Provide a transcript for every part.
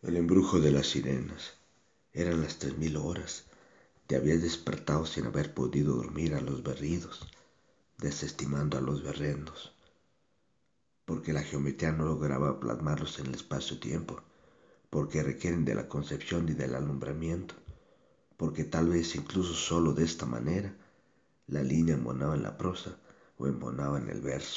El embrujo de las sirenas. Eran las 3000 horas. Te habías despertado sin haber podido dormir a los berridos, desestimando a los berrendos, porque la geometría no lograba plasmarlos en el espacio-tiempo, porque requieren de la concepción y del alumbramiento, porque tal vez incluso solo de esta manera la línea embonaba en la prosa o embonaba en el verso.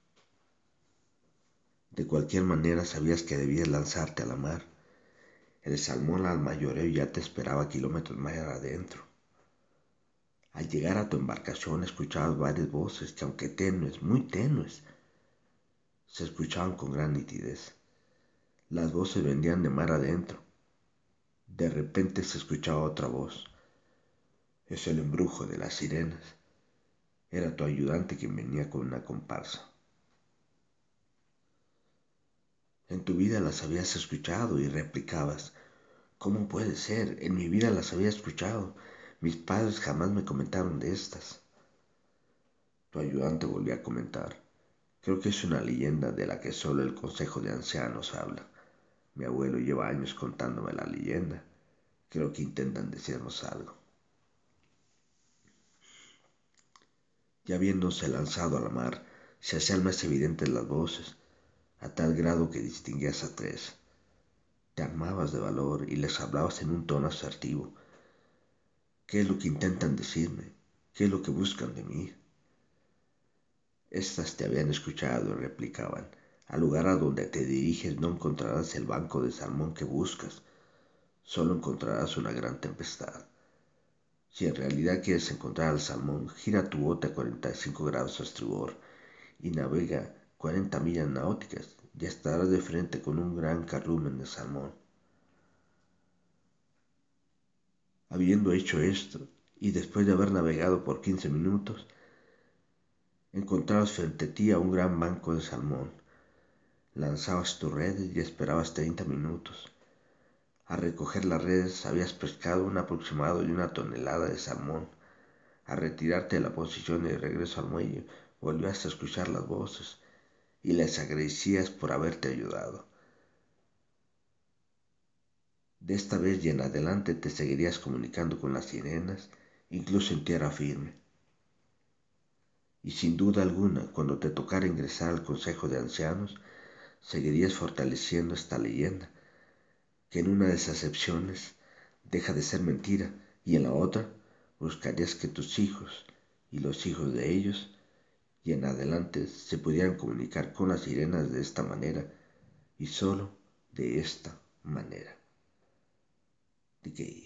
De cualquier manera sabías que debías lanzarte a la mar. El salmón al mayoreo ya te esperaba kilómetros más adentro. Al llegar a tu embarcación escuchabas varias voces que, aunque tenues, muy tenues, se escuchaban con gran nitidez. Las voces venían de mar adentro. De repente se escuchaba otra voz. Es el embrujo de las sirenas. Era tu ayudante quien venía con una comparsa. En tu vida las habías escuchado y replicabas: ¿cómo puede ser? En mi vida las había escuchado. Mis padres jamás me comentaron de estas. Tu ayudante volvió a comentar: creo que es una leyenda de la que solo el consejo de ancianos habla. Mi abuelo lleva años contándome la leyenda. Creo que intentan decirnos algo. Ya habiéndose lanzado a la mar, se hacían más evidentes las voces, a tal grado que distinguías a tres. Te armabas de valor y les hablabas en un tono asertivo. ¿Qué es lo que intentan decirme? ¿Qué es lo que buscan de mí? Estas te habían escuchado y replicaban: al lugar a donde te diriges no encontrarás el banco de salmón que buscas, solo encontrarás una gran tempestad. Si en realidad quieres encontrar al salmón, gira tu bote a 45 grados a estribor y navega 40 millas náuticas, y estarás de frente con un gran cardumen de salmón. Habiendo hecho esto, y después de haber navegado por 15 minutos, encontrabas frente a ti a un gran banco de salmón. Lanzabas tus redes y esperabas 30 minutos. Al recoger las redes habías pescado un aproximado de 1 tonelada de salmón. Al retirarte de la posición y de regreso al muelle, volvías a escuchar las voces y les agradecías por haberte ayudado. De esta vez y en adelante te seguirías comunicando con las sirenas, incluso en tierra firme. Y sin duda alguna, cuando te tocara ingresar al Consejo de Ancianos, seguirías fortaleciendo esta leyenda, que en una de esas acepciones deja de ser mentira y en la otra buscarías que tus hijos y los hijos de ellos y en adelante se pudieran comunicar con las sirenas de esta manera y solo de esta manera. De que